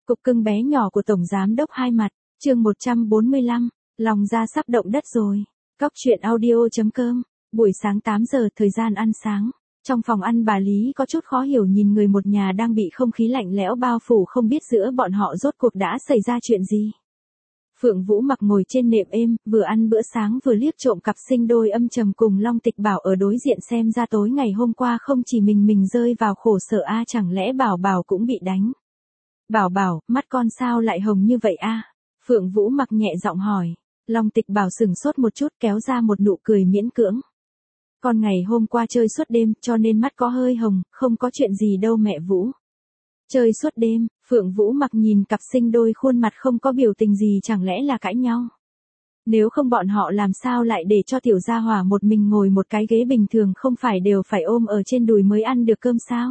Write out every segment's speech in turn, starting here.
Cục cưng bé nhỏ của Tổng Giám đốc Hai Mặt, chương 145, lòng ra sắp động đất rồi. Cóc truyện audio.com, buổi sáng 8 giờ thời gian ăn sáng. Trong phòng ăn bà Lý có chút khó hiểu nhìn người một nhà đang bị không khí lạnh lẽo bao phủ không biết giữa bọn họ rốt cuộc đã xảy ra chuyện gì. Phượng Vũ Mặc ngồi trên nệm êm, vừa ăn bữa sáng vừa liếc trộm cặp sinh đôi âm trầm cùng Long Tịch Bảo ở đối diện xem ra tối ngày hôm qua không chỉ mình rơi vào khổ sở chẳng lẽ Bảo Bảo cũng bị đánh. Bảo Bảo, mắt con sao lại hồng như vậy Phượng Vũ Mặc nhẹ giọng hỏi. Long Tịch Bảo sừng sốt một chút kéo ra một nụ cười miễn cưỡng. Con ngày hôm qua chơi suốt đêm cho nên mắt có hơi hồng, không có chuyện gì đâu mẹ Vũ. Chơi suốt đêm, Phượng Vũ Mặc nhìn cặp sinh đôi khuôn mặt không có biểu tình gì chẳng lẽ là cãi nhau. Nếu không bọn họ làm sao lại để cho tiểu gia hỏa một mình ngồi một cái ghế bình thường không phải đều phải ôm ở trên đùi mới ăn được cơm sao?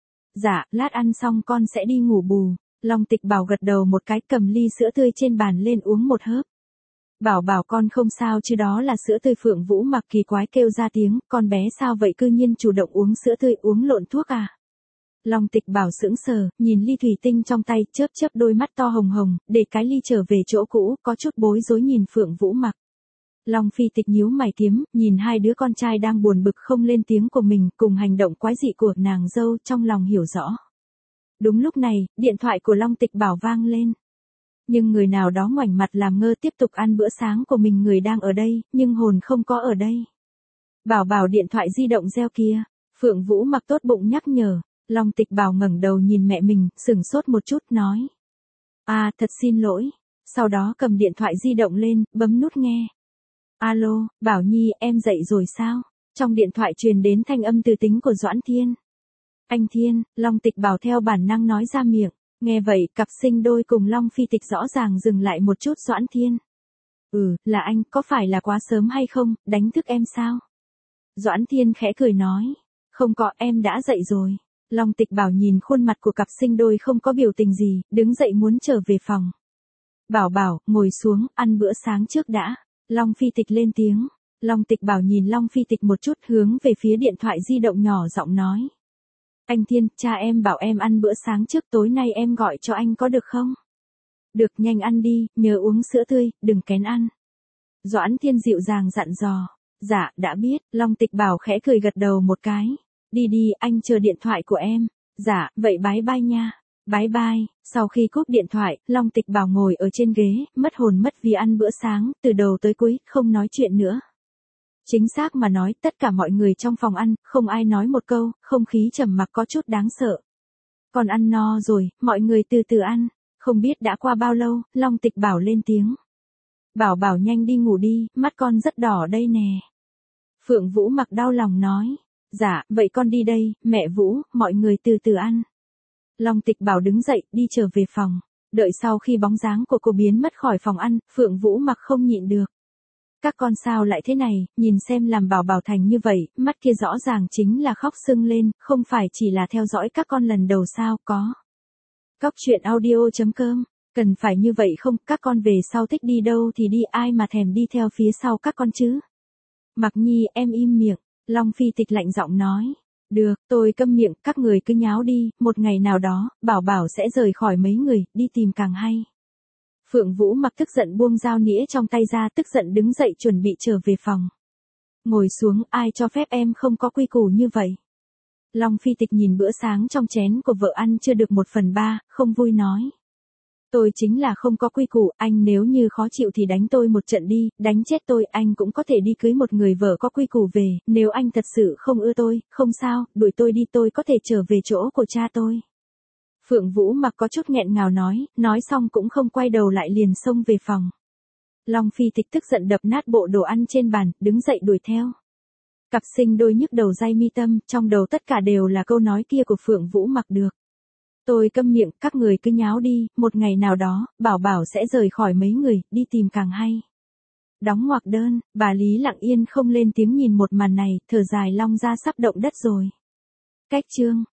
Dạ, lát ăn xong con sẽ đi ngủ bù. Long Tịch Bảo gật đầu một cái cầm ly sữa tươi trên bàn lên uống một hớp. Bảo Bảo con không sao chứ đó là sữa tươi. Phượng Vũ Mặc kỳ quái kêu ra tiếng, con bé sao vậy cư nhiên chủ động uống sữa tươi uống lộn thuốc Long Tịch Bảo sững sờ, nhìn ly thủy tinh trong tay chớp chớp đôi mắt to hồng hồng, để cái ly trở về chỗ cũ, có chút bối rối nhìn Phượng Vũ Mặc. Long Phi Tịch nhíu mày kiếm, nhìn hai đứa con trai đang buồn bực không lên tiếng của mình cùng hành động quái dị của nàng dâu trong lòng hiểu rõ. Đúng lúc này, điện thoại của Long Tịch Bảo vang lên. Nhưng người nào đó ngoảnh mặt làm ngơ tiếp tục ăn bữa sáng của mình người đang ở đây, nhưng hồn không có ở đây. Bảo Bảo điện thoại di động reo kia, Phượng Vũ Mặc tốt bụng nhắc nhở. Long Tịch Bảo ngẩng đầu nhìn mẹ mình, sửng sốt một chút nói. Thật xin lỗi. Sau đó cầm điện thoại di động lên, bấm nút nghe. Alo, Bảo Nhi em dậy rồi sao? Trong điện thoại truyền đến thanh âm từ tính của Doãn Thiên. Anh Thiên, Long Tịch Bảo theo bản năng nói ra miệng. Nghe vậy, cặp sinh đôi cùng Long Phi Tịch rõ ràng dừng lại một chút. Doãn Thiên. Là anh, có phải là quá sớm hay không, đánh thức em sao? Doãn Thiên khẽ cười nói. Không có, em đã dậy rồi. Long Tịch Bảo nhìn khuôn mặt của cặp sinh đôi không có biểu tình gì, đứng dậy muốn trở về phòng. Bảo Bảo, ngồi xuống, ăn bữa sáng trước đã. Long Phi Tịch lên tiếng. Long Tịch Bảo nhìn Long Phi Tịch một chút hướng về phía điện thoại di động nhỏ giọng nói. Anh Thiên, cha em bảo em ăn bữa sáng trước tối nay em gọi cho anh có được không? Được, nhanh ăn đi, nhớ uống sữa tươi, đừng kén ăn. Doãn Thiên dịu dàng dặn dò. Dạ, đã biết, Long Tịch Bảo khẽ cười gật đầu một cái. Đi đi, anh chờ điện thoại của em. Dạ, vậy bye bye nha. Bye bye. Sau khi cúp điện thoại, Long Tịch Bảo ngồi ở trên ghế, mất hồn mất vì ăn bữa sáng, từ đầu tới cuối, không nói chuyện nữa. Chính xác mà nói, tất cả mọi người trong phòng ăn, không ai nói một câu, không khí trầm mặc có chút đáng sợ. Còn ăn no rồi, mọi người từ từ ăn. Không biết đã qua bao lâu, Long Tịch Bảo lên tiếng. Bảo Bảo nhanh đi ngủ đi, mắt con rất đỏ đây nè. Phượng Vũ Mặc đau lòng nói. Dạ, vậy con đi đây, mẹ Vũ, mọi người từ từ ăn. Long Tịch Bảo đứng dậy, đi trở về phòng. Đợi sau khi bóng dáng của cô biến mất khỏi phòng ăn, Phượng Vũ Mặc không nhịn được. Các con sao lại thế này, nhìn xem làm Bảo Bảo thành như vậy, mắt kia rõ ràng chính là khóc sưng lên, không phải chỉ là theo dõi các con lần đầu sao, có. Cóc truyện audio.com, cần phải như vậy không, các con về sau thích đi đâu thì đi, ai mà thèm đi theo phía sau các con chứ. Mặc Nhi, em im miệng. Long Phi Tịch lạnh giọng nói. Được, tôi câm miệng, các người cứ nháo đi, một ngày nào đó, Bảo Bảo sẽ rời khỏi mấy người, đi tìm càng hay. Phượng Vũ Mặc tức giận buông dao nĩa trong tay ra, tức giận đứng dậy chuẩn bị trở về phòng. Ngồi xuống, ai cho phép em không có quy củ như vậy. Long Phi Tịch nhìn bữa sáng trong chén của vợ ăn chưa được 1/3, không vui nói. Tôi chính là không có quy củ, anh nếu như khó chịu thì đánh tôi một trận đi, đánh chết tôi, anh cũng có thể đi cưới một người vợ có quy củ về, nếu anh thật sự không ưa tôi, không sao, đuổi tôi đi tôi có thể trở về chỗ của cha tôi. Phượng Vũ Mặc có chút nghẹn ngào nói xong cũng không quay đầu lại liền xông về phòng. Long Phi Tịch tức giận đập nát bộ đồ ăn trên bàn, đứng dậy đuổi theo. Cặp sinh đôi nhức đầu day mi tâm, trong đầu tất cả đều là câu nói kia của Phượng Vũ Mặc được. Tôi câm miệng, các người cứ nháo đi, một ngày nào đó, Bảo Bảo sẽ rời khỏi mấy người, đi tìm càng hay. Đóng ngoặc đơn, bà Lý lặng yên không lên tiếng nhìn một màn này, thở dài long ra sắp động đất rồi. Cách chương.